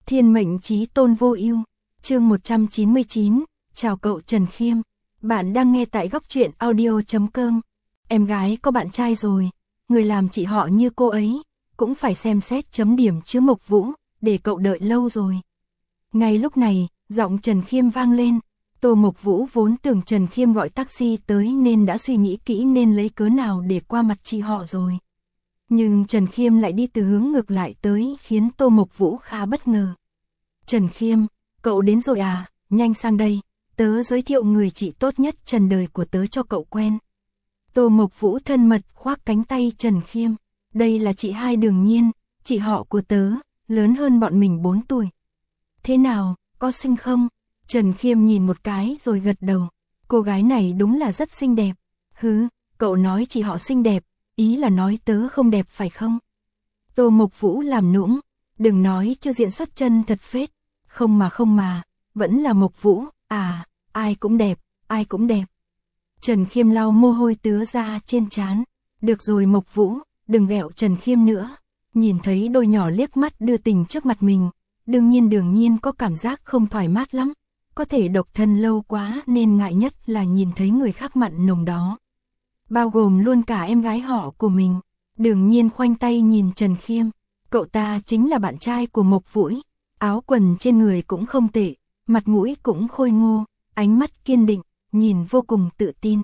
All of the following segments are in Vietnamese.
Thiên mệnh chí tôn vô ưu, chương 199, chào cậu Trần Khiêm. Bạn đang nghe tại góc truyện audio.com. Em gái có bạn trai rồi, người làm chị họ như cô ấy, cũng phải xem xét chấm điểm chứ Mộc Vũ, để cậu đợi lâu rồi. Ngay lúc này, giọng Trần Khiêm vang lên. Tô Mộc Vũ vốn tưởng Trần Khiêm gọi taxi tới nên đã suy nghĩ kỹ nên lấy cớ nào để qua mặt chị họ rồi. Nhưng Trần Khiêm lại đi từ hướng ngược lại tới khiến Tô Mộc Vũ khá bất ngờ. Trần Khiêm, cậu đến rồi à, nhanh sang đây, tớ giới thiệu người chị tốt nhất trần đời của tớ cho cậu quen. Tô Mộc Vũ thân mật khoác cánh tay Trần Khiêm, đây là chị hai Đường Nhiên, chị họ của tớ, lớn hơn bọn mình 4 tuổi. Thế nào, có xinh không? Trần Khiêm nhìn một cái rồi gật đầu, cô gái này đúng là rất xinh đẹp. Hứ, cậu nói chị họ xinh đẹp, ý là nói tớ không đẹp phải không? Tô Mộc Vũ làm nũng, đừng nói chưa diện xuất chân thật phết, không mà, vẫn là Mộc Vũ, à, ai cũng đẹp, ai cũng đẹp. Trần Khiêm lau mồ hôi tứa ra trên trán, được rồi Mộc Vũ, đừng ghẹo Trần Khiêm nữa. Nhìn thấy đôi nhỏ liếc mắt đưa tình trước mặt mình, Đường Nhiên có cảm giác không thoải mái lắm, có thể độc thân lâu quá nên ngại nhất là nhìn thấy người khác mặn nồng đó. Bao gồm luôn cả em gái họ của mình. Đường Nhiên khoanh tay nhìn Trần Khiêm, cậu ta chính là bạn trai của Mộc Vũ, áo quần trên người cũng không tệ, mặt mũi cũng khôi ngô, ánh mắt kiên định, nhìn vô cùng tự tin.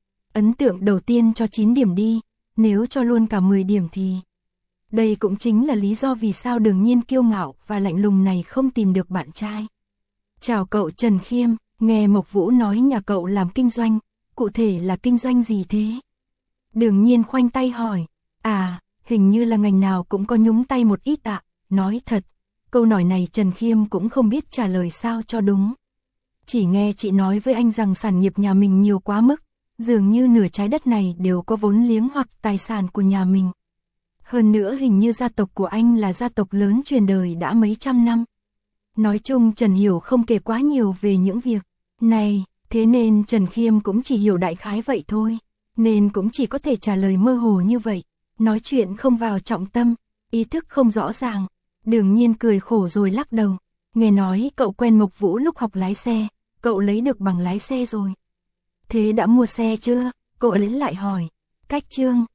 Ấn tượng đầu tiên cho 9 điểm đi, nếu cho luôn cả 10 điểm thì... Đây cũng chính là lý do vì sao Đường Nhiên kiêu ngạo và lạnh lùng này không tìm được bạn trai. Chào cậu Trần Khiêm, nghe Mộc Vũ nói nhà cậu làm kinh doanh, cụ thể là kinh doanh gì thế? Đường Nhiên khoanh tay hỏi, à, hình như là ngành nào cũng có nhúng tay một ít ạ. Nói thật, câu nói này Trần Khiêm cũng không biết trả lời sao cho đúng. Chỉ nghe chị nói với anh rằng sản nghiệp nhà mình nhiều quá mức, dường như nửa trái đất này đều có vốn liếng hoặc tài sản của nhà mình. Hơn nữa hình như gia tộc của anh là gia tộc lớn truyền đời đã mấy trăm năm. Nói chung Trần hiểu không kể quá nhiều về những việc này, thế nên Trần Khiêm cũng chỉ hiểu đại khái vậy thôi, nên cũng chỉ có thể trả lời mơ hồ như vậy, nói chuyện không vào trọng tâm, ý thức không rõ ràng. Đường Nhiên cười khổ rồi lắc đầu, nghe nói cậu quen Mộc Vũ lúc học lái xe, cậu lấy được bằng lái xe rồi. Thế đã mua xe chưa? Cậu ấy lại hỏi. Cách chương